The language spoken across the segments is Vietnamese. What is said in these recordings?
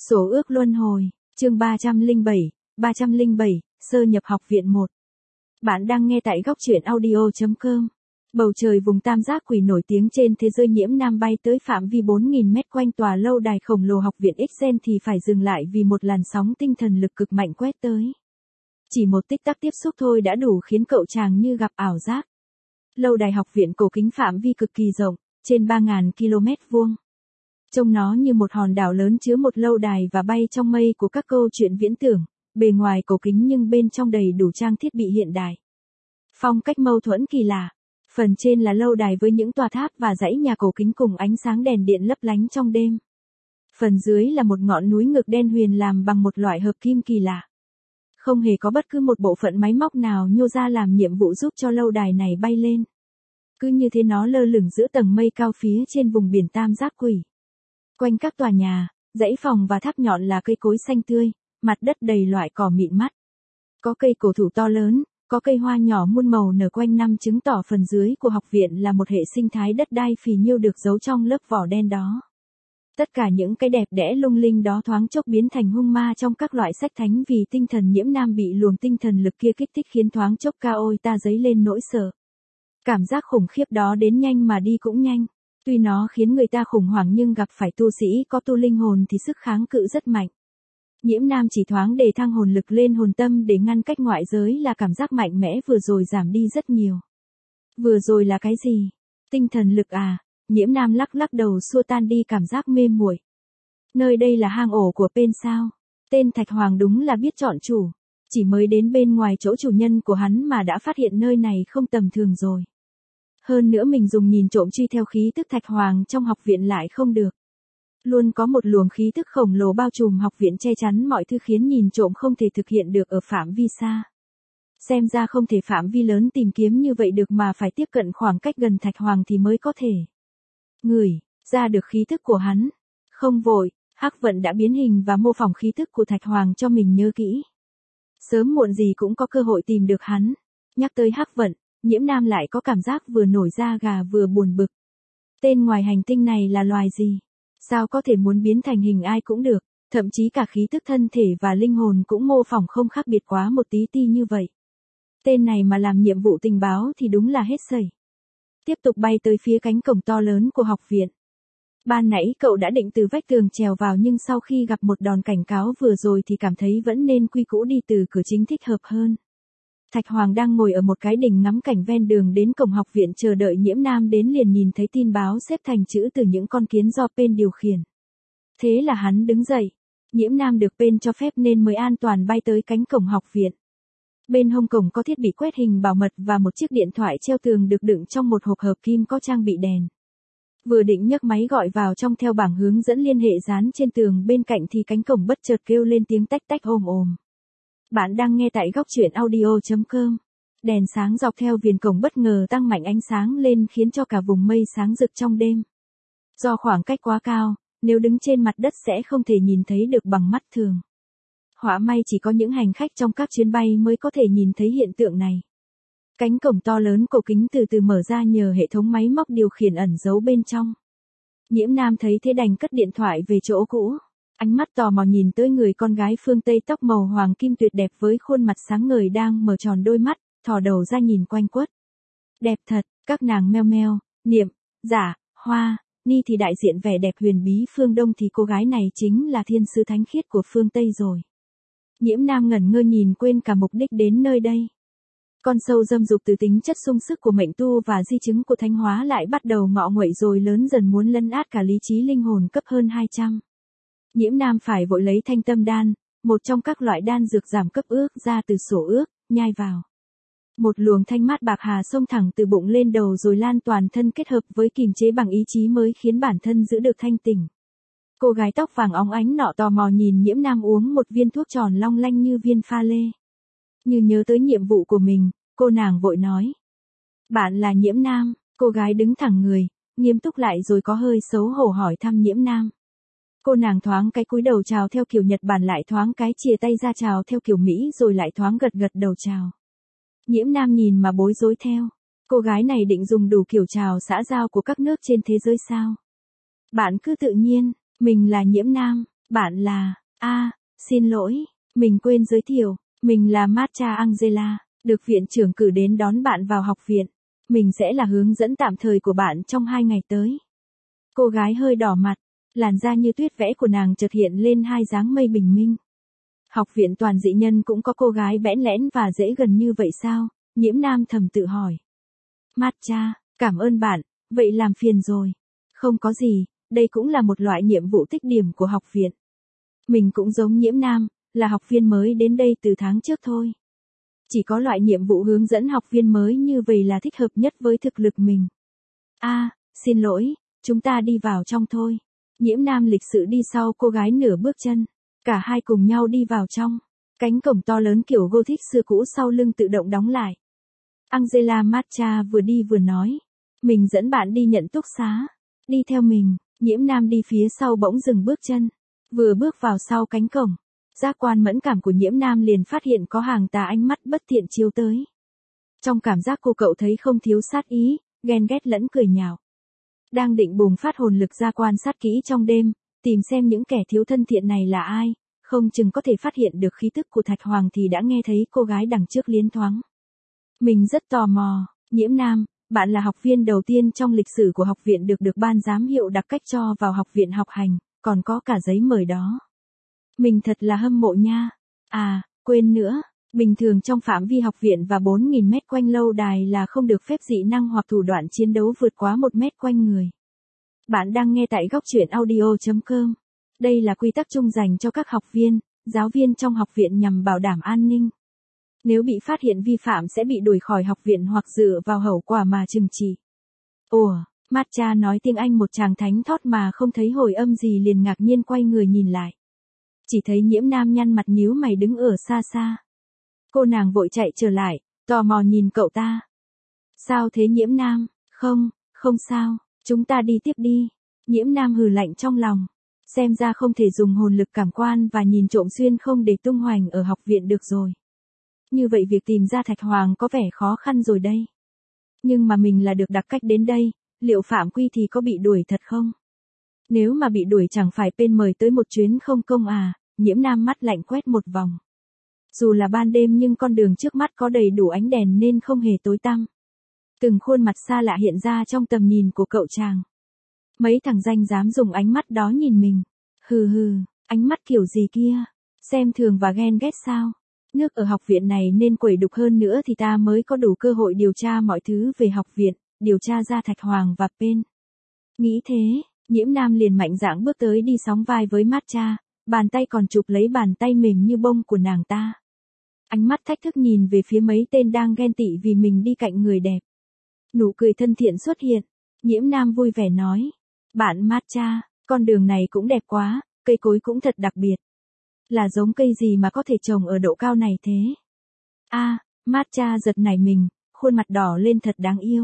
Số ước luân hồi, chương 307, sơ nhập học viện 1. Bạn đang nghe tại góc truyện audio.com. Bầu trời vùng tam giác quỷ nổi tiếng trên thế giới. Nhiễm Nam bay tới phạm vi 4.000 mét quanh tòa lâu đài khổng lồ học viện Xen thì phải dừng lại vì một làn sóng tinh thần lực cực mạnh quét tới. Chỉ một tích tắc tiếp xúc thôi đã đủ khiến cậu chàng như gặp ảo giác. Lâu đài học viện cổ kính phạm vi cực kỳ rộng, trên 3.000 km vuông. Trông nó như một hòn đảo lớn chứa một lâu đài và bay trong mây của các câu chuyện viễn tưởng, bề ngoài cổ kính nhưng bên trong đầy đủ trang thiết bị hiện đại. Phong cách mâu thuẫn kỳ lạ. Phần trên là lâu đài với những tòa tháp và dãy nhà cổ kính cùng ánh sáng đèn điện lấp lánh trong đêm. Phần dưới là một ngọn núi ngực đen huyền làm bằng một loại hợp kim kỳ lạ. Không hề có bất cứ một bộ phận máy móc nào nhô ra làm nhiệm vụ giúp cho lâu đài này bay lên. Cứ như thế nó lơ lửng giữa tầng mây cao phía trên vùng biển tam giác quỷ. Quanh các tòa nhà, dãy phòng và tháp nhọn là cây cối xanh tươi, mặt đất đầy loại cỏ mịn mắt. Có cây cổ thụ to lớn, có cây hoa nhỏ muôn màu nở quanh năm, chứng tỏ phần dưới của học viện là một hệ sinh thái đất đai phì nhiêu được giấu trong lớp vỏ đen đó. Tất cả những cái đẹp đẽ lung linh đó thoáng chốc biến thành hung ma trong các loại sách thánh vì tinh thần Nhiễm Nam bị luồng tinh thần lực kia kích thích khiến thoáng chốc ca ôi ta dấy lên nỗi sợ. Cảm giác khủng khiếp đó đến nhanh mà đi cũng nhanh. Tuy nó khiến người ta khủng hoảng nhưng gặp phải tu sĩ có tu linh hồn thì sức kháng cự rất mạnh. Nhiễm Nam chỉ thoáng đề thăng hồn lực lên hồn tâm để ngăn cách ngoại giới là cảm giác mạnh mẽ vừa rồi giảm đi rất nhiều. Vừa rồi là cái gì? Tinh thần lực à? Nhiễm Nam lắc lắc đầu xua tan đi cảm giác mê muội. Nơi đây là hang ổ của Pen sao? Tên Thạch Hoàng đúng là biết chọn chủ. Chỉ mới đến bên ngoài chỗ chủ nhân của hắn mà đã phát hiện nơi này không tầm thường rồi. Hơn nữa mình dùng nhìn trộm truy theo khí tức Thạch Hoàng trong học viện lại không được. Luôn có một luồng khí tức khổng lồ bao trùm học viện che chắn mọi thứ khiến nhìn trộm không thể thực hiện được ở phạm vi xa. Xem ra không thể phạm vi lớn tìm kiếm như vậy được mà phải tiếp cận khoảng cách gần Thạch Hoàng thì mới có thể. Ngửi ra được khí tức của hắn. Không vội, Hắc Vận đã biến hình và mô phỏng khí tức của Thạch Hoàng cho mình nhớ kỹ. Sớm muộn gì cũng có cơ hội tìm được hắn. Nhắc tới Hắc Vận, Nhiễm Nam lại có cảm giác vừa nổi da gà vừa buồn bực. Tên ngoài hành tinh này là loài gì? Sao có thể muốn biến thành hình ai cũng được, thậm chí cả khí tức thân thể và linh hồn cũng mô phỏng không khác biệt quá một tí ti như vậy. Tên này mà làm nhiệm vụ tình báo thì đúng là hết sẩy. Tiếp tục bay tới phía cánh cổng to lớn của học viện. Ban nãy cậu đã định từ vách tường trèo vào nhưng sau khi gặp một đòn cảnh cáo vừa rồi thì cảm thấy vẫn nên quy cũ đi từ cửa chính thích hợp hơn. Thạch Hoàng đang ngồi ở một cái đỉnh ngắm cảnh ven đường đến cổng học viện chờ đợi Nhiễm Nam đến liền nhìn thấy tin báo xếp thành chữ từ những con kiến do Pen điều khiển. Thế là hắn đứng dậy. Nhiễm Nam được Pen cho phép nên mới an toàn bay tới cánh cổng học viện. Bên hông cổng có thiết bị quét hình bảo mật và một chiếc điện thoại treo tường được đựng trong một hộp hợp kim có trang bị đèn. Vừa định nhấc máy gọi vào trong theo bảng hướng dẫn liên hệ dán trên tường bên cạnh thì cánh cổng bất chợt kêu lên tiếng tách tách ồm ồm. Bạn đang nghe tại góc truyện audio.com. Đèn sáng dọc theo viền cổng bất ngờ tăng mạnh ánh sáng lên khiến cho cả vùng mây sáng rực trong đêm. Do khoảng cách quá cao, nếu đứng trên mặt đất sẽ không thể nhìn thấy được bằng mắt thường. Họa may chỉ có những hành khách trong các chuyến bay mới có thể nhìn thấy hiện tượng này. Cánh cổng to lớn cổ kính từ từ mở ra nhờ hệ thống máy móc điều khiển ẩn giấu bên trong. Nhiễm Nam thấy thế đành cất điện thoại về chỗ cũ. Ánh mắt tò mò nhìn tới người con gái phương Tây tóc màu hoàng kim tuyệt đẹp với khuôn mặt sáng ngời đang mở tròn đôi mắt, thò đầu ra nhìn quanh quất. Đẹp thật, các nàng meo meo, Niệm, Giả, Hoa, Ni thì đại diện vẻ đẹp huyền bí phương Đông thì cô gái này chính là thiên sứ thánh khiết của phương Tây rồi. Nhiễm Nam ngẩn ngơ nhìn quên cả mục đích đến nơi đây. Con sâu dâm dục từ tính chất sung sức của mệnh tu và di chứng của thánh hóa lại bắt đầu ngọ nguậy rồi lớn dần muốn lấn át cả lý trí linh hồn cấp hơn 200. Nhiễm Nam phải vội lấy thanh tâm đan, một trong các loại đan dược giảm cấp ước ra từ sổ ước, nhai vào. Một luồng thanh mát bạc hà xông thẳng từ bụng lên đầu rồi lan toàn thân kết hợp với kiềm chế bằng ý chí mới khiến bản thân giữ được thanh tỉnh. Cô gái tóc vàng óng ánh nọ tò mò nhìn Nhiễm Nam uống một viên thuốc tròn long lanh như viên pha lê. Như nhớ tới nhiệm vụ của mình, cô nàng vội nói. Bạn là Nhiễm Nam, cô gái đứng thẳng người, nghiêm túc lại rồi có hơi xấu hổ hỏi thăm Nhiễm Nam. Cô nàng thoáng cái cúi đầu chào theo kiểu Nhật Bản lại thoáng cái chìa tay ra chào theo kiểu Mỹ rồi lại thoáng gật gật đầu chào. Nhiễm Nam nhìn mà bối rối theo. Cô gái này định dùng đủ kiểu chào xã giao của các nước trên thế giới sao? Bạn cứ tự nhiên, mình là Nhiễm Nam, Bạn là, xin lỗi, mình quên giới thiệu, mình là Matcha Angela, được viện trưởng cử đến đón bạn vào học viện. Mình sẽ là hướng dẫn tạm thời của bạn trong 2 ngày tới. Cô gái hơi đỏ mặt, làn da như tuyết vẽ của nàng chợt hiện lên hai dáng mây bình minh. Học viện toàn dị nhân cũng có cô gái bẽn lẽn và dễ gần như vậy sao? Nhiễm Nam thầm tự hỏi. Matcha, cảm ơn bạn, vậy làm phiền rồi. Không có gì, đây cũng là một loại nhiệm vụ tích điểm của học viện. Mình cũng giống Nhiễm Nam, là học viên mới đến đây từ tháng trước thôi. Chỉ có loại nhiệm vụ hướng dẫn học viên mới như vậy là thích hợp nhất với thực lực mình. Xin lỗi, chúng ta đi vào trong thôi. Nhiễm Nam lịch sự đi sau cô gái nửa bước chân. Cả hai cùng nhau đi vào trong. Cánh cổng to lớn kiểu Gothic xưa cũ sau lưng tự động đóng lại. Angela Matcha vừa đi vừa nói. Mình dẫn bạn đi nhận túc xá. Đi theo mình, Nhiễm Nam đi phía sau bỗng dừng bước chân. Vừa bước vào sau cánh cổng. Giác quan mẫn cảm của Nhiễm Nam liền phát hiện có hàng tà ánh mắt bất thiện chiếu tới. Trong cảm giác cô cậu thấy không thiếu sát ý, ghen ghét lẫn cười nhạo. Đang định bùng phát hồn lực ra quan sát kỹ trong đêm, tìm xem những kẻ thiếu thân thiện này là ai, không chừng có thể phát hiện được khí tức của Thạch Hoàng thì đã nghe thấy cô gái đằng trước liến thoáng. Mình rất tò mò, Nhiễm Nam, bạn là học viên đầu tiên trong lịch sử của học viện được ban giám hiệu đặc cách cho vào học viện học hành, còn có cả giấy mời đó. Mình thật là hâm mộ nha. Quên nữa, bình thường trong phạm vi học viện và 4.000 mét quanh lâu đài là không được phép dị năng hoặc thủ đoạn chiến đấu vượt quá 1 mét quanh người. Bạn đang nghe tại góc truyện audio.com. Đây là quy tắc chung dành cho các học viên, giáo viên trong học viện nhằm bảo đảm an ninh. Nếu bị phát hiện vi phạm sẽ bị đuổi khỏi học viện hoặc dựa vào hậu quả mà trừng trị. Matcha nói tiếng Anh một tràng thánh thót mà không thấy hồi âm gì liền ngạc nhiên quay người nhìn lại. Chỉ thấy Nhiễm Nam nhăn mặt nhíu mày đứng ở xa xa. Cô nàng vội chạy trở lại, tò mò nhìn cậu ta. Sao thế Nhiễm Nam? Không sao, chúng ta đi tiếp đi. Nhiễm Nam hừ lạnh trong lòng. Xem ra không thể dùng hồn lực cảm quan và nhìn trộm xuyên không để tung hoành ở học viện được rồi. Như vậy việc tìm ra Thạch Hoàng có vẻ khó khăn rồi đây. Nhưng mà mình là được đặc cách đến đây, liệu phạm quy thì có bị đuổi thật không? Nếu mà bị đuổi chẳng phải bên mời tới một chuyến không công à? Nhiễm Nam mắt lạnh quét một vòng. Dù là ban đêm nhưng con đường trước mắt có đầy đủ ánh đèn nên không hề tối tăm. Từng khuôn mặt xa lạ hiện ra trong tầm nhìn của cậu chàng. Mấy thằng danh dám dùng ánh mắt đó nhìn mình. Hừ, ánh mắt kiểu gì kia? Xem thường và ghen ghét sao? Nước ở học viện này nên quẩy đục hơn nữa thì ta mới có đủ cơ hội điều tra mọi thứ về học viện, điều tra ra Thạch Hoàng và Pen. Nghĩ thế, Nhiễm Nam liền mạnh dạn bước tới đi sóng vai với Matcha, bàn tay còn chụp lấy bàn tay mềm như bông của nàng ta. Ánh mắt thách thức nhìn về phía mấy tên đang ghen tị vì mình đi cạnh người đẹp. Nụ cười thân thiện xuất hiện, Nhiễm Nam vui vẻ nói. Bạn Matcha, con đường này cũng đẹp quá, cây cối cũng thật đặc biệt. Là giống cây gì mà có thể trồng ở độ cao này thế? Matcha giật nảy mình, khuôn mặt đỏ lên thật đáng yêu.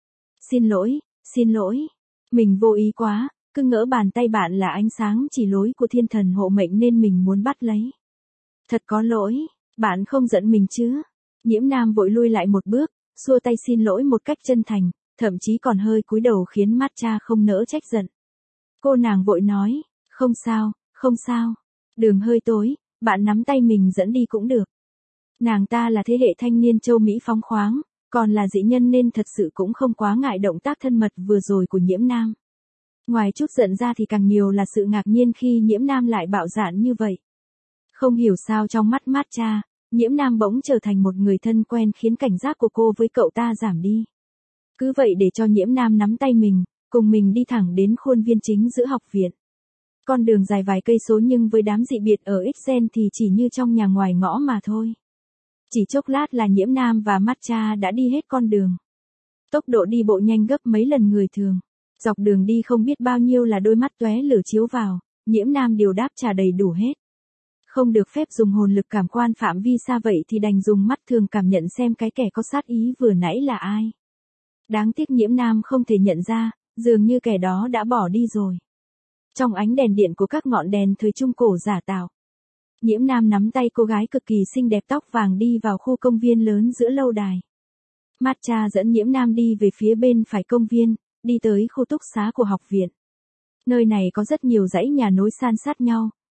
Xin lỗi, mình vô ý quá, cứ ngỡ bàn tay bạn là ánh sáng chỉ lối của thiên thần hộ mệnh nên mình muốn bắt lấy. Thật có lỗi, bạn không giận mình chứ? Nhiễm Nam vội lui lại một bước, xua tay xin lỗi một cách chân thành, thậm chí còn hơi cúi đầu khiến Matcha không nỡ trách giận. Cô nàng vội nói, không sao, đường hơi tối, bạn nắm tay mình dẫn đi cũng được. Nàng ta là thế hệ thanh niên châu Mỹ phóng khoáng, còn là dị nhân nên thật sự cũng không quá ngại động tác thân mật vừa rồi của Nhiễm Nam. Ngoài chút giận ra thì càng nhiều là sự ngạc nhiên khi Nhiễm Nam lại bạo dạn như vậy. Không hiểu sao trong mắt Matcha, Nhiễm Nam bỗng trở thành một người thân quen khiến cảnh giác của cô với cậu ta giảm đi. Cứ vậy để cho Nhiễm Nam nắm tay mình, cùng mình đi thẳng đến khuôn viên chính giữa học viện. Con đường dài vài cây số nhưng với đám dị biệt ở Ixen thì chỉ như trong nhà ngoài ngõ mà thôi. Chỉ chốc lát là Nhiễm Nam và Matcha đã đi hết con đường. Tốc độ đi bộ nhanh gấp mấy lần người thường. Dọc đường đi không biết bao nhiêu là đôi mắt tóe lửa chiếu vào, Nhiễm Nam điều đáp trả đầy đủ hết. Không được phép dùng hồn lực cảm quan phạm vi xa vậy thì đành dùng mắt thường cảm nhận xem cái kẻ có sát ý vừa nãy là ai. Đáng tiếc Nhiễm Nam không thể nhận ra, dường như kẻ đó đã bỏ đi rồi. Trong ánh đèn điện của các ngọn đèn thời trung cổ giả tạo, Nhiễm Nam nắm tay cô gái cực kỳ xinh đẹp tóc vàng đi vào khu công viên lớn giữa lâu đài. Matcha dẫn Nhiễm Nam đi về phía bên phải công viên, đi tới khu túc xá của học viện. Nơi này có rất nhiều dãy nhà nối san sát nhau,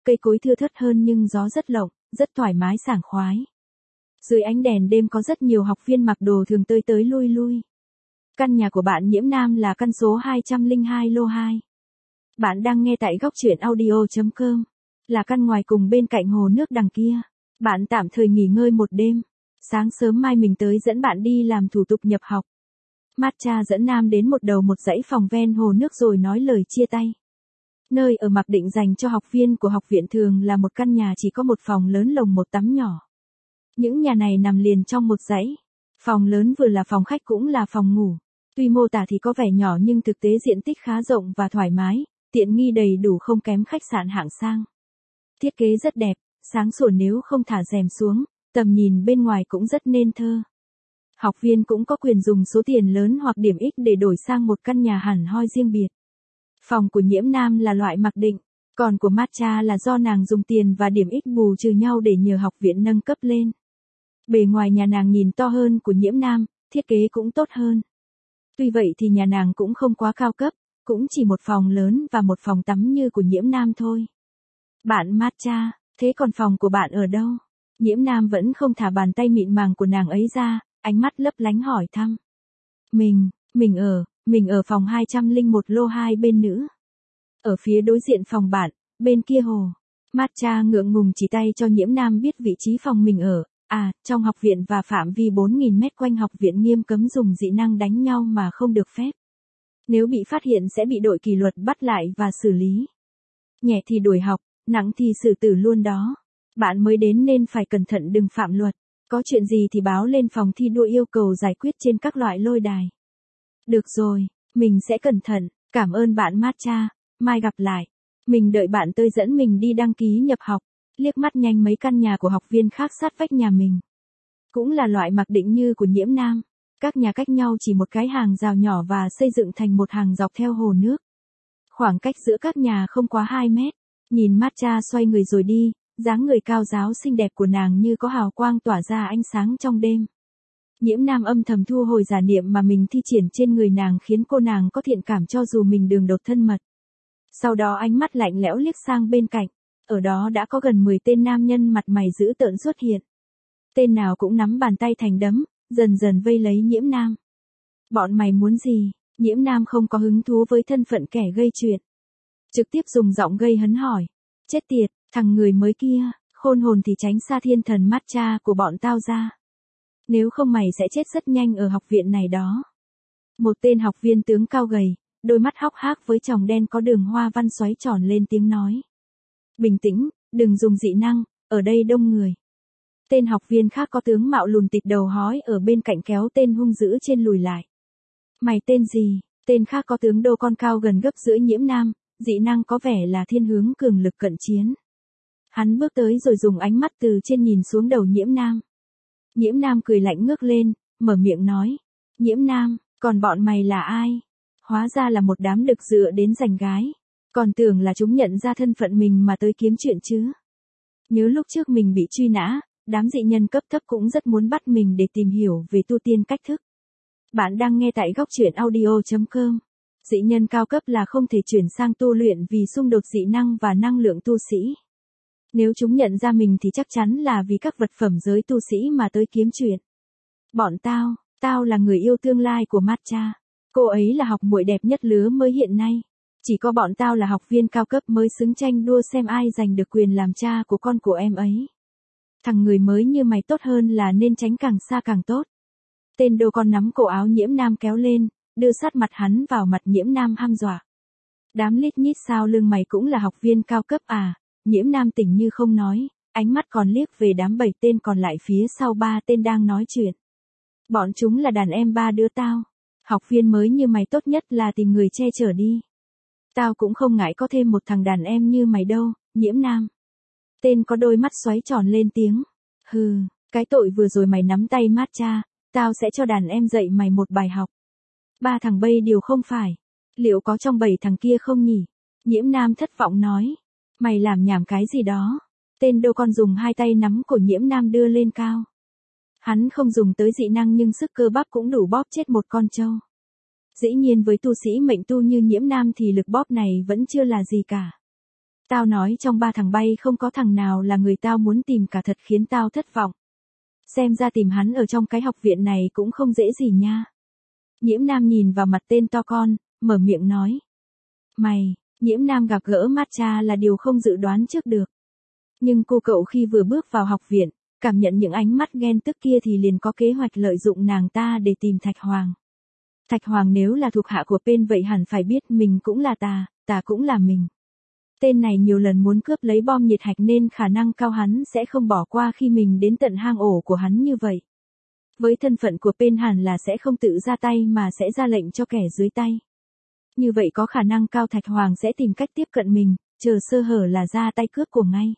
cây cối thưa thớt hơn nhưng gió rất lộng, rất thoải mái sảng khoái. Dưới ánh đèn đêm có rất nhiều học viên mặc đồ thường tới tới lui lui. Căn nhà của bạn Nhiễm Nam là căn số 202 lô 2. Bạn đang nghe tại góc truyện audio.com. Là căn ngoài cùng bên cạnh hồ nước đằng kia. Bạn tạm thời nghỉ ngơi một đêm. Sáng sớm mai mình tới dẫn bạn đi làm thủ tục nhập học. Matcha dẫn Nam đến một đầu một dãy phòng ven hồ nước rồi nói lời chia tay. Nơi ở mặc định dành cho học viên của học viện thường là một căn nhà chỉ có một phòng lớn lồng một tắm nhỏ. Những nhà này nằm liền trong một dãy. Phòng lớn vừa là phòng khách cũng là phòng ngủ. Tuy mô tả thì có vẻ nhỏ nhưng thực tế diện tích khá rộng và thoải mái, tiện nghi đầy đủ không kém khách sạn hạng sang. Thiết kế rất đẹp, sáng sủa nếu không thả rèm xuống, tầm nhìn bên ngoài cũng rất nên thơ. Học viên cũng có quyền dùng số tiền lớn hoặc điểm X để đổi sang một căn nhà hẳn hoi riêng biệt. Phòng của Nhiễm Nam là loại mặc định, còn của Matcha là do nàng dùng tiền và điểm X bù trừ nhau để nhờ học viện nâng cấp lên. Bề ngoài nhà nàng nhìn to hơn của Nhiễm Nam, thiết kế cũng tốt hơn. Tuy vậy thì nhà nàng cũng không quá cao cấp, cũng chỉ một phòng lớn và một phòng tắm như của Nhiễm Nam thôi. Bạn Matcha, thế còn phòng của bạn ở đâu? Nhiễm Nam vẫn không thả bàn tay mịn màng của nàng ấy ra, ánh mắt lấp lánh hỏi thăm. Mình ở phòng 201 lô 2 bên nữ. Ở phía đối diện phòng bạn, bên kia hồ. Matcha ngượng ngùng chỉ tay cho Nhiễm Nam biết vị trí phòng mình ở. Trong học viện và phạm vi 4.000 mét quanh học viện nghiêm cấm dùng dị năng đánh nhau mà không được phép. Nếu bị phát hiện sẽ bị đội kỷ luật bắt lại và xử lý. Nhẹ thì đuổi học, nặng thì xử tử luôn đó. Bạn mới đến nên phải cẩn thận đừng phạm luật. Có chuyện gì thì báo lên phòng thi đua yêu cầu giải quyết trên các loại lôi đài. Được rồi, mình sẽ cẩn thận, cảm ơn bạn Matcha, mai gặp lại. Mình đợi bạn tới dẫn mình đi đăng ký nhập học. Liếc mắt nhanh mấy căn nhà của học viên khác sát vách nhà mình. Cũng là loại mặc định như của Nhiễm Nam. Các nhà cách nhau chỉ một cái hàng rào nhỏ và xây dựng thành một hàng dọc theo hồ nước. Khoảng cách giữa các nhà không quá 2 mét. Nhìn Matcha xoay người rồi đi, dáng người cao ráo xinh đẹp của nàng như có hào quang tỏa ra ánh sáng trong đêm. Nhiễm Nam âm thầm thu hồi giả niệm mà mình thi triển trên người nàng khiến cô nàng có thiện cảm cho dù mình đường đột thân mật. Sau đó ánh mắt lạnh lẽo liếc sang bên cạnh. Ở đó đã có gần 10 tên nam nhân mặt mày dữ tợn xuất hiện. Tên nào cũng nắm bàn tay thành đấm, dần dần vây lấy Nhiễm Nam. Bọn mày muốn gì? Nhiễm Nam không có hứng thú với thân phận kẻ gây chuyện. Trực tiếp dùng giọng gây hấn hỏi. Chết tiệt, thằng người mới kia, khôn hồn thì tránh xa thiên thần Matcha của bọn tao ra. Nếu không mày sẽ chết rất nhanh ở học viện này đó. Một tên học viên tướng cao gầy, đôi mắt hốc hác với tròng đen có đường hoa văn xoáy tròn lên tiếng nói. Bình tĩnh, đừng dùng dị năng, ở đây đông người. Tên học viên khác có tướng mạo lùn tịt đầu hói ở bên cạnh kéo tên hung dữ trên lùi lại. Mày tên gì? Tên khác có tướng đô con cao gần gấp rưỡi Nhiễm Nam, dị năng có vẻ là thiên hướng cường lực cận chiến. Hắn bước tới rồi dùng ánh mắt từ trên nhìn xuống đầu Nhiễm Nam. Nhiễm Nam cười lạnh ngước lên, mở miệng nói. Nhiễm Nam, còn bọn mày là ai? Hóa ra là một đám đực dựa đến giành gái. Còn tưởng là chúng nhận ra thân phận mình mà tới kiếm chuyện chứ. Nhớ lúc trước mình bị truy nã, đám dị nhân cấp thấp cũng rất muốn bắt mình để tìm hiểu về tu tiên cách thức. Bạn đang nghe tại góc truyện audio.com. Dị nhân cao cấp là không thể chuyển sang tu luyện vì xung đột dị năng và năng lượng tu sĩ. Nếu chúng nhận ra mình thì chắc chắn là vì các vật phẩm giới tu sĩ mà tới kiếm chuyện. Bọn tao là người yêu tương lai của Matcha. Cô ấy là học muội đẹp nhất lứa mới hiện nay. Chỉ có bọn tao là học viên cao cấp mới xứng tranh đua xem ai giành được quyền làm cha của con của em ấy. Thằng người mới như mày tốt hơn là nên tránh càng xa càng tốt. Tên đô con nắm cổ áo Nhiễm Nam kéo lên, đưa sát mặt hắn vào mặt Nhiễm Nam hăm dọa. Đám lít nhít sau lưng mày cũng là học viên cao cấp à? Nhiễm Nam tỉnh như không nói, ánh mắt còn liếc về đám 7 tên còn lại phía sau 3 tên đang nói chuyện. Bọn chúng là đàn em 3 đứa tao. Học viên mới như mày tốt nhất là tìm người che chở đi. Tao cũng không ngại có thêm một thằng đàn em như mày đâu, Nhiễm Nam. Tên có đôi mắt xoáy tròn lên tiếng. Hừ, cái tội vừa rồi mày nắm tay Matcha, tao sẽ cho đàn em dạy mày một bài học. 3 thằng bay điều không phải. Liệu có trong 7 thằng kia không nhỉ? Nhiễm Nam thất vọng nói. Mày làm nhảm cái gì đó? Tên đô con dùng 2 tay nắm cổ Nhiễm Nam đưa lên cao. Hắn không dùng tới dị năng nhưng sức cơ bắp cũng đủ bóp chết một con trâu. Dĩ nhiên với tu sĩ mệnh tu như Nhiễm Nam thì lực bóp này vẫn chưa là gì cả. Tao nói trong 3 thằng bay không có thằng nào là người tao muốn tìm cả, thật khiến tao thất vọng. Xem ra tìm hắn ở trong cái học viện này cũng không dễ gì nha. Nhiễm Nam nhìn vào mặt tên to con, mở miệng nói. Mày, Nhiễm Nam gặp gỡ Matcha là điều không dự đoán trước được. Nhưng cô cậu khi vừa bước vào học viện, cảm nhận những ánh mắt ghen tức kia thì liền có kế hoạch lợi dụng nàng ta để tìm Thạch Hoàng. Thạch Hoàng nếu là thuộc hạ của Pen vậy hẳn phải biết mình cũng là tà, tà cũng là mình. Tên này nhiều lần muốn cướp lấy bom nhiệt hạch nên khả năng cao hắn sẽ không bỏ qua khi mình đến tận hang ổ của hắn như vậy. Với thân phận của Pen hẳn là sẽ không tự ra tay mà sẽ ra lệnh cho kẻ dưới tay. Như vậy có khả năng cao Thạch Hoàng sẽ tìm cách tiếp cận mình, chờ sơ hở là ra tay cướp của ngay.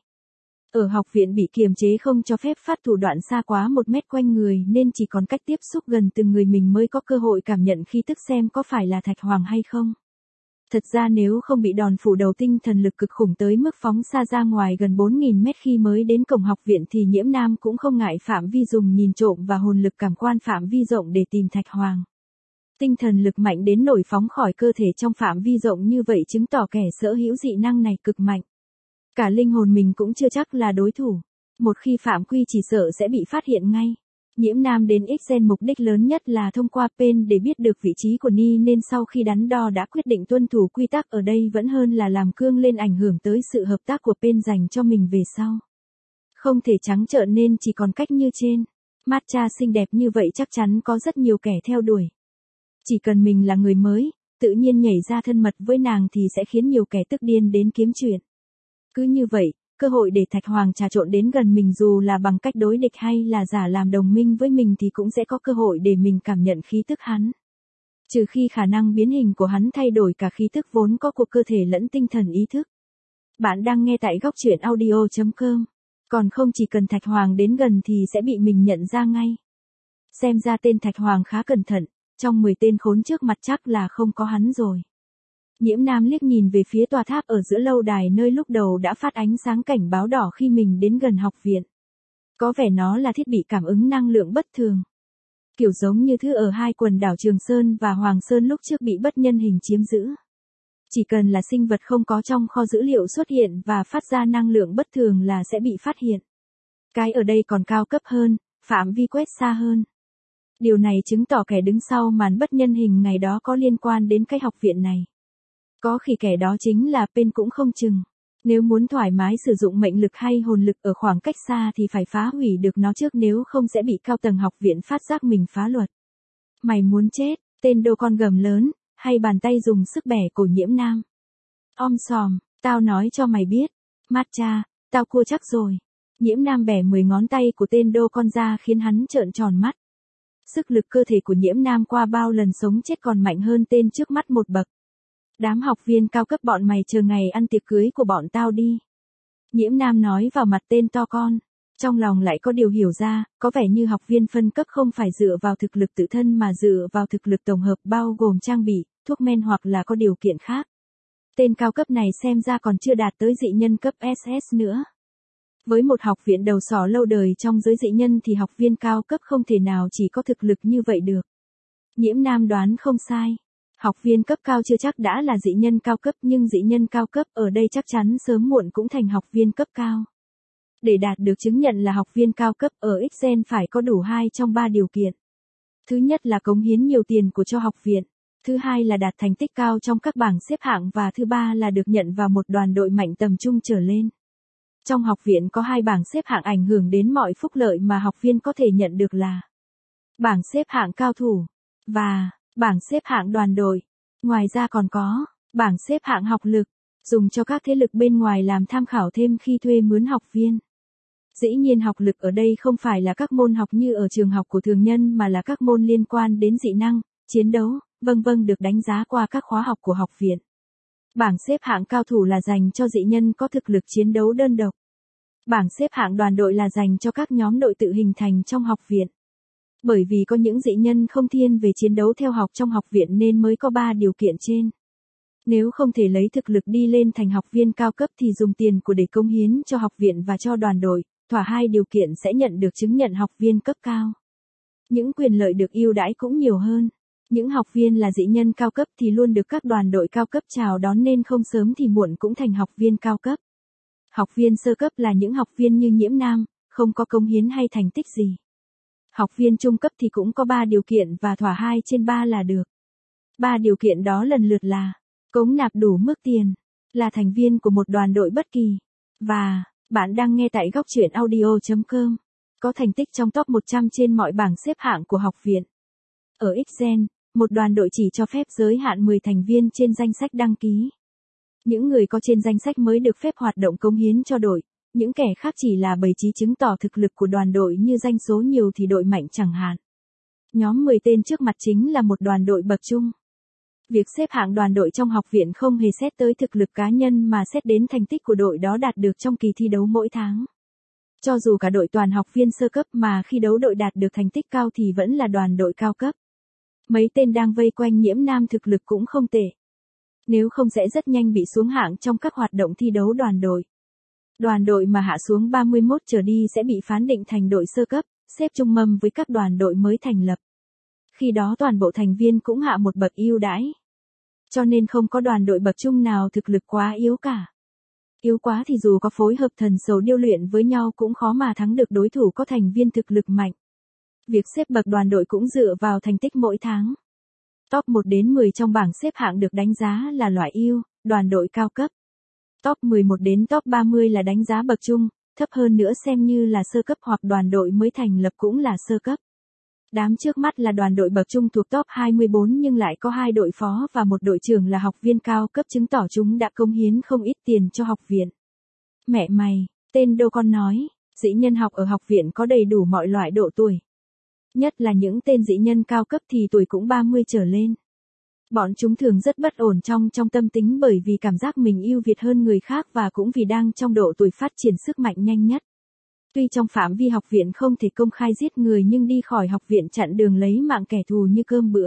Ở học viện bị kiềm chế không cho phép phát thủ đoạn xa quá 1 mét quanh người nên chỉ còn cách tiếp xúc gần từng người mình mới có cơ hội cảm nhận khí tức xem có phải là Thạch Hoàng hay không. Thật ra nếu không bị đòn phủ đầu tinh thần lực cực khủng tới mức phóng xa ra ngoài gần 4.000 mét khi mới đến cổng học viện thì Nhiễm Nam cũng không ngại phạm vi dùng nhìn trộm và hồn lực cảm quan phạm vi rộng để tìm Thạch Hoàng. Tinh thần lực mạnh đến nổi phóng khỏi cơ thể trong phạm vi rộng như vậy chứng tỏ kẻ sở hữu dị năng này cực mạnh. Cả linh hồn mình cũng chưa chắc là đối thủ. Một khi phạm quy chỉ sợ sẽ bị phát hiện ngay. Nhiễm Nam đến Ixen mục đích lớn nhất là thông qua Pen để biết được vị trí của Ni nên sau khi đắn đo đã quyết định tuân thủ quy tắc ở đây vẫn hơn là làm cương lên ảnh hưởng tới sự hợp tác của Pen dành cho mình về sau. Không thể trắng trợn nên chỉ còn cách như trên. Matcha xinh đẹp như vậy chắc chắn có rất nhiều kẻ theo đuổi. Chỉ cần mình là người mới, tự nhiên nhảy ra thân mật với nàng thì sẽ khiến nhiều kẻ tức điên đến kiếm chuyện. Cứ như vậy, cơ hội để Thạch Hoàng trà trộn đến gần mình dù là bằng cách đối địch hay là giả làm đồng minh với mình thì cũng sẽ có cơ hội để mình cảm nhận khí tức hắn. Trừ khi khả năng biến hình của hắn thay đổi cả khí tức vốn có của cơ thể lẫn tinh thần ý thức. Bạn đang nghe tại góc truyện audio.com. Còn không chỉ cần Thạch Hoàng đến gần thì sẽ bị mình nhận ra ngay. Xem ra tên Thạch Hoàng khá cẩn thận, trong 10 tên khốn trước mặt chắc là không có hắn rồi. Nhiễm Nam liếc nhìn về phía tòa tháp ở giữa lâu đài nơi lúc đầu đã phát ánh sáng cảnh báo đỏ khi mình đến gần học viện. Có vẻ nó là thiết bị cảm ứng năng lượng bất thường. Kiểu giống như thứ ở hai quần đảo Trường Sơn và Hoàng Sơn lúc trước bị bất nhân hình chiếm giữ. Chỉ cần là sinh vật không có trong kho dữ liệu xuất hiện và phát ra năng lượng bất thường là sẽ bị phát hiện. Cái ở đây còn cao cấp hơn, phạm vi quét xa hơn. Điều này chứng tỏ kẻ đứng sau màn bất nhân hình ngày đó có liên quan đến cái học viện này. Có khi kẻ đó chính là Pen cũng không chừng. Nếu muốn thoải mái sử dụng mệnh lực hay hồn lực ở khoảng cách xa thì phải phá hủy được nó trước nếu không sẽ bị cao tầng học viện phát giác mình phá luật. Mày muốn chết, tên đô con gầm lớn, hay bàn tay dùng sức bẻ cổ Nhiễm Nam. Om sòm, tao nói cho mày biết. Matcha, tao cua chắc rồi. Nhiễm Nam bẻ 10 ngón tay của tên đô con ra khiến hắn trợn tròn mắt. Sức lực cơ thể của Nhiễm Nam qua bao lần sống chết còn mạnh hơn tên trước mắt một bậc. Đám học viên cao cấp bọn mày chờ ngày ăn tiệc cưới của bọn tao đi. Nhiễm Nam nói vào mặt tên to con. Trong lòng lại có điều hiểu ra, có vẻ như học viên phân cấp không phải dựa vào thực lực tự thân mà dựa vào thực lực tổng hợp bao gồm trang bị, thuốc men hoặc là có điều kiện khác. Tên cao cấp này xem ra còn chưa đạt tới dị nhân cấp SS nữa. Với một học viện đầu sỏ lâu đời trong giới dị nhân thì học viên cao cấp không thể nào chỉ có thực lực như vậy được. Nhiễm Nam đoán không sai. Học viên cấp cao chưa chắc đã là dị nhân cao cấp nhưng dị nhân cao cấp ở đây chắc chắn sớm muộn cũng thành học viên cấp cao. Để đạt được chứng nhận là học viên cao cấp ở Ixen phải có đủ 2 trong 3 điều kiện. Thứ nhất là cống hiến nhiều tiền của cho học viện. Thứ hai là đạt thành tích cao trong các bảng xếp hạng và thứ ba là được nhận vào một đoàn đội mạnh tầm trung trở lên. Trong học viện có 2 bảng xếp hạng ảnh hưởng đến mọi phúc lợi mà học viên có thể nhận được là bảng xếp hạng cao thủ và bảng xếp hạng đoàn đội. Ngoài ra còn có bảng xếp hạng học lực, dùng cho các thế lực bên ngoài làm tham khảo thêm khi thuê mướn học viên. Dĩ nhiên học lực ở đây không phải là các môn học như ở trường học của thường nhân mà là các môn liên quan đến dị năng, chiến đấu, vân được đánh giá qua các khóa học của học viện. Bảng xếp hạng cao thủ là dành cho dị nhân có thực lực chiến đấu đơn độc. Bảng xếp hạng đoàn đội là dành cho các nhóm đội tự hình thành trong học viện. Bởi vì có những dị nhân không thiên về chiến đấu theo học trong học viện nên mới có 3 điều kiện trên. Nếu không thể lấy thực lực đi lên thành học viên cao cấp thì dùng tiền của để cống hiến cho học viện và cho đoàn đội, thỏa 2 điều kiện sẽ nhận được chứng nhận học viên cấp cao. Những quyền lợi được ưu đãi cũng nhiều hơn. Những học viên là dị nhân cao cấp thì luôn được các đoàn đội cao cấp chào đón nên không sớm thì muộn cũng thành học viên cao cấp. Học viên sơ cấp là những học viên như Nhiễm Nam, không có cống hiến hay thành tích gì. Học viên trung cấp thì cũng có 3 điều kiện và thỏa 2 trên 3 là được. 3 điều kiện đó lần lượt là cống nạp đủ mức tiền, là thành viên của một đoàn đội bất kỳ, và bạn đang nghe tại góc truyện audio.com, có thành tích trong top 100 trên mọi bảng xếp hạng của học viện. Ở Xgen, một đoàn đội chỉ cho phép giới hạn 10 thành viên trên danh sách đăng ký. Những người có trên danh sách mới được phép hoạt động cống hiến cho đội, những kẻ khác chỉ là bày trí chứng tỏ thực lực của đoàn đội như doanh số nhiều thì đội mạnh chẳng hạn. Nhóm 10 tên trước mặt chính là một đoàn đội bậc trung. Việc xếp hạng đoàn đội trong học viện không hề xét tới thực lực cá nhân mà xét đến thành tích của đội đó đạt được trong kỳ thi đấu mỗi tháng. Cho dù cả đội toàn học viên sơ cấp mà khi đấu đội đạt được thành tích cao thì vẫn là đoàn đội cao cấp. Mấy tên đang vây quanh Nhiễm Nam thực lực cũng không tệ. Nếu không sẽ rất nhanh bị xuống hạng trong các hoạt động thi đấu đoàn đội. Đoàn đội mà hạ xuống 31 trở đi sẽ bị phán định thành đội sơ cấp, xếp chung mâm với các đoàn đội mới thành lập. Khi đó toàn bộ thành viên cũng hạ một bậc ưu đãi. Cho nên không có đoàn đội bậc trung nào thực lực quá yếu cả. Yếu quá thì dù có phối hợp thần sầu điêu luyện với nhau cũng khó mà thắng được đối thủ có thành viên thực lực mạnh. Việc xếp bậc đoàn đội cũng dựa vào thành tích mỗi tháng. Top 1 đến 10 trong bảng xếp hạng được đánh giá là loại ưu, đoàn đội cao cấp. Top 11 đến top 30 là đánh giá bậc trung, thấp hơn nữa xem như là sơ cấp hoặc đoàn đội mới thành lập cũng là sơ cấp. Đám trước mắt là đoàn đội bậc trung thuộc top 24 nhưng lại có 2 đội phó và một đội trưởng là học viên cao cấp chứng tỏ chúng đã cống hiến không ít tiền cho học viện. Mẹ mày, tên Đô Con nói, dị nhân học ở học viện có đầy đủ mọi loại độ tuổi. Nhất là những tên dị nhân cao cấp thì tuổi cũng 30 trở lên. Bọn chúng thường rất bất ổn trong tâm tính bởi vì cảm giác mình ưu việt hơn người khác và cũng vì đang trong độ tuổi phát triển sức mạnh nhanh nhất. Tuy trong phạm vi học viện không thể công khai giết người nhưng đi khỏi học viện chặn đường lấy mạng kẻ thù như cơm bữa.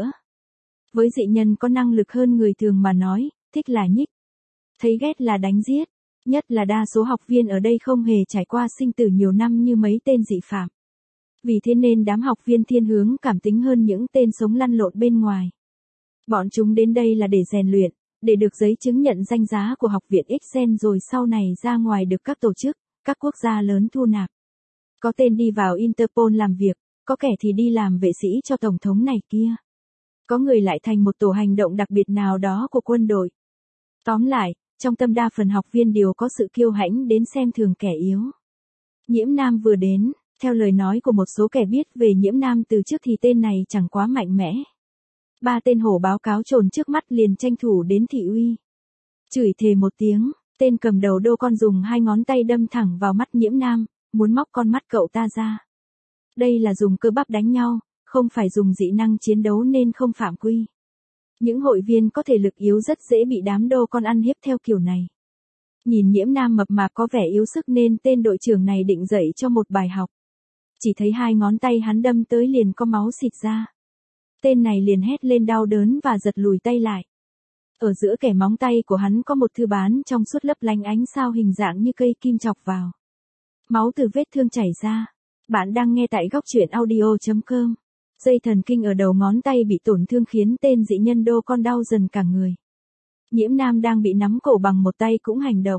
Với dị nhân có năng lực hơn người thường mà nói, thích là nhích. Thấy ghét là đánh giết. Nhất là đa số học viên ở đây không hề trải qua sinh tử nhiều năm như mấy tên dị phạm. Vì thế nên đám học viên thiên hướng cảm tính hơn những tên sống lăn lộn bên ngoài. Bọn chúng đến đây là để rèn luyện, để được giấy chứng nhận danh giá của học viện Xgen rồi sau này ra ngoài được các tổ chức, các quốc gia lớn thu nạp. Có tên đi vào Interpol làm việc, có kẻ thì đi làm vệ sĩ cho tổng thống này kia. Có người lại thành một tổ hành động đặc biệt nào đó của quân đội. Tóm lại, trong tâm đa phần học viên đều có sự kiêu hãnh đến xem thường kẻ yếu. Nhiễm Nam vừa đến, theo lời nói của một số kẻ biết về Nhiễm Nam từ trước thì tên này chẳng quá mạnh mẽ. 3 tên hổ báo cáo trồn trước mắt liền tranh thủ đến thị uy. Chửi thề một tiếng, tên cầm đầu Đô Con dùng 2 ngón tay đâm thẳng vào mắt Nhiễm Nam, muốn móc con mắt cậu ta ra. Đây là dùng cơ bắp đánh nhau, không phải dùng dị năng chiến đấu nên không phạm quy. Những hội viên có thể lực yếu rất dễ bị đám Đô Con ăn hiếp theo kiểu này. Nhìn Nhiễm Nam mập mạp có vẻ yếu sức nên tên đội trưởng này định dạy cho một bài học. Chỉ thấy 2 ngón tay hắn đâm tới liền có máu xịt ra. Tên này liền hét lên đau đớn và giật lùi tay lại. Ở giữa kẻ móng tay của hắn có một thư bán trong suốt lấp lánh ánh sao hình dạng như cây kim chọc vào. Máu từ vết thương chảy ra. Bạn đang nghe tại góc truyện audio.com. Dây thần kinh ở đầu ngón tay bị tổn thương khiến tên dị nhân Đô Con đau dần cả người. Nhiễm Nam đang bị nắm cổ bằng một tay cũng hành động.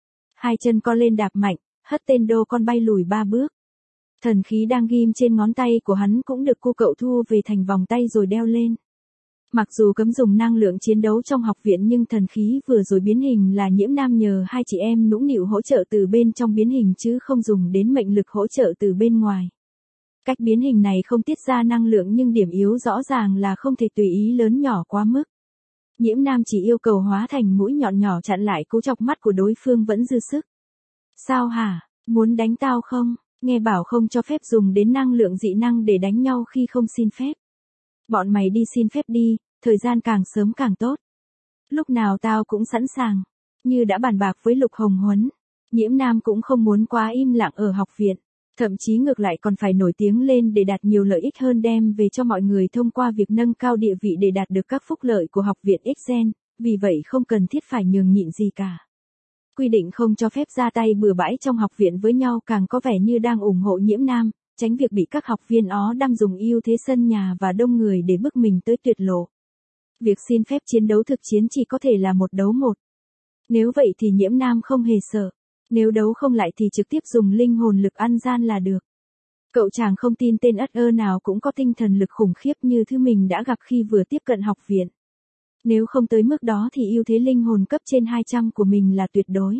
2 chân co lên đạp mạnh, hất tên Đô Con bay lùi 3 bước. Thần khí đang ghim trên ngón tay của hắn cũng được cô cậu thu về thành vòng tay rồi đeo lên. Mặc dù cấm dùng năng lượng chiến đấu trong học viện nhưng thần khí vừa rồi biến hình là Nhiễm Nam nhờ 2 chị em nũng nịu hỗ trợ từ bên trong biến hình chứ không dùng đến mệnh lực hỗ trợ từ bên ngoài. Cách biến hình này không tiết ra năng lượng nhưng điểm yếu rõ ràng là không thể tùy ý lớn nhỏ quá mức. Nhiễm Nam chỉ yêu cầu hóa thành mũi nhọn nhỏ chặn lại cú chọc mắt của đối phương vẫn dư sức. Sao hả, muốn đánh tao không? Nghe bảo không cho phép dùng đến năng lượng dị năng để đánh nhau khi không xin phép. Bọn mày đi xin phép đi, thời gian càng sớm càng tốt. Lúc nào tao cũng sẵn sàng. Như đã bàn bạc với Lục Hồng Huấn, Nhiễm Nam cũng không muốn quá im lặng ở học viện. Thậm chí ngược lại còn phải nổi tiếng lên để đạt nhiều lợi ích hơn đem về cho mọi người thông qua việc nâng cao địa vị để đạt được các phúc lợi của học viện Xgen, vì vậy không cần thiết phải nhường nhịn gì cả. Quy định không cho phép ra tay bừa bãi trong học viện với nhau càng có vẻ như đang ủng hộ Nhiễm Nam, tránh việc bị các học viên ó đang dùng ưu thế sân nhà và đông người để bức mình tới tuyệt lộ. Việc xin phép chiến đấu thực chiến chỉ có thể là 1 đấu 1. Nếu vậy thì Nhiễm Nam không hề sợ. Nếu đấu không lại thì trực tiếp dùng linh hồn lực ăn gian là được. Cậu chàng không tin tên ất ơ nào cũng có tinh thần lực khủng khiếp như thứ mình đã gặp khi vừa tiếp cận học viện. Nếu không tới mức đó thì ưu thế linh hồn cấp trên 200 của mình là tuyệt đối.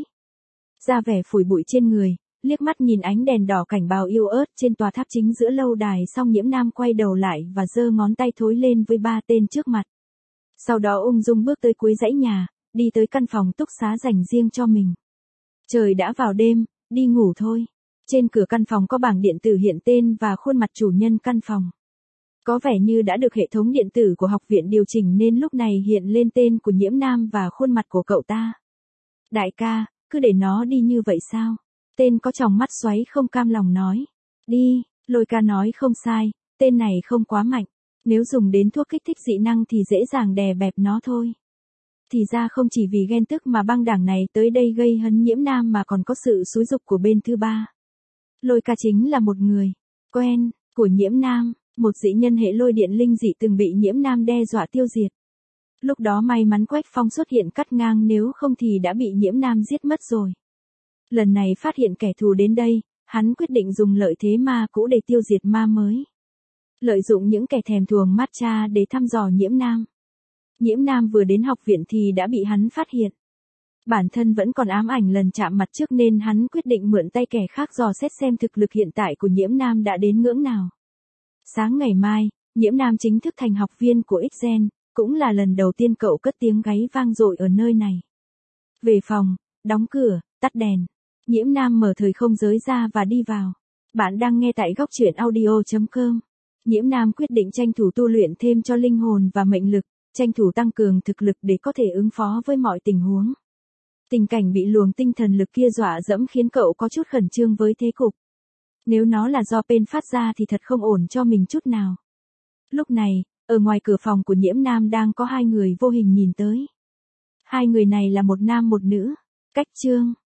Ra vẻ phủi bụi trên người, liếc mắt nhìn ánh đèn đỏ cảnh báo yếu ớt trên tòa tháp chính giữa lâu đài, xong Nhiễm Nam quay đầu lại và giơ ngón tay thối lên với 3 tên trước mặt. Sau đó ung dung bước tới cuối dãy nhà, đi tới căn phòng túc xá dành riêng cho mình. Trời đã vào đêm, đi ngủ thôi. Trên cửa căn phòng có bảng điện tử hiện tên và khuôn mặt chủ nhân căn phòng. Có vẻ như đã được hệ thống điện tử của học viện điều chỉnh nên lúc này hiện lên tên của Nhiễm Nam và khuôn mặt của cậu ta. Đại ca, cứ để nó đi như vậy sao? Tên có tròng mắt xoáy không cam lòng nói. Đi, Lôi ca nói không sai, tên này không quá mạnh. Nếu dùng đến thuốc kích thích dị năng thì dễ dàng đè bẹp nó thôi. Thì ra không chỉ vì ghen tức mà băng đảng này tới đây gây hấn Nhiễm Nam mà còn có sự xúi giục của bên thứ ba. Lôi ca chính là một người quen của Nhiễm Nam, một dị nhân hệ lôi điện linh dị từng bị Nhiễm Nam đe dọa tiêu diệt. Lúc đó may mắn Quách Phong xuất hiện cắt ngang, nếu không thì đã bị Nhiễm Nam giết mất rồi. Lần này phát hiện kẻ thù đến đây, hắn quyết định dùng lợi thế ma cũ để tiêu diệt ma mới. Lợi dụng những kẻ thèm thuồng matcha để thăm dò Nhiễm Nam. Nhiễm Nam vừa đến học viện thì đã bị hắn phát hiện. Bản thân vẫn còn ám ảnh lần chạm mặt trước nên hắn quyết định mượn tay kẻ khác dò xét xem thực lực hiện tại của Nhiễm Nam đã đến ngưỡng nào. Sáng ngày mai, Nhiễm Nam chính thức thành học viên của X-Gen, cũng là lần đầu tiên cậu cất tiếng gáy vang dội ở nơi này. Về phòng, đóng cửa, tắt đèn. Nhiễm Nam mở thời không giới ra và đi vào. Bạn đang nghe tại góc truyện audio.com. Nhiễm Nam quyết định tranh thủ tu luyện thêm cho linh hồn và mệnh lực, tranh thủ tăng cường thực lực để có thể ứng phó với mọi tình huống. Tình cảnh bị luồng tinh thần lực kia dọa dẫm khiến cậu có chút khẩn trương với thế cục. Nếu nó là do Pen phát ra thì thật không ổn cho mình chút nào. Lúc này, ở ngoài cửa phòng của Nhiễm Nam đang có 2 người vô hình nhìn tới. 2 người này là một nam một nữ. Cách chương